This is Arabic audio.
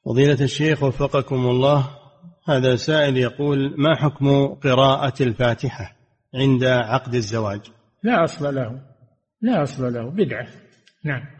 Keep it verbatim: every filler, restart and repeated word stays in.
فضيلة الشيخ وفقكم الله، هذا سائل يقول: ما حكم قراءة الفاتحة عند عقد الزواج؟ لا أصل له، لا أصل له، بدعة. نعم.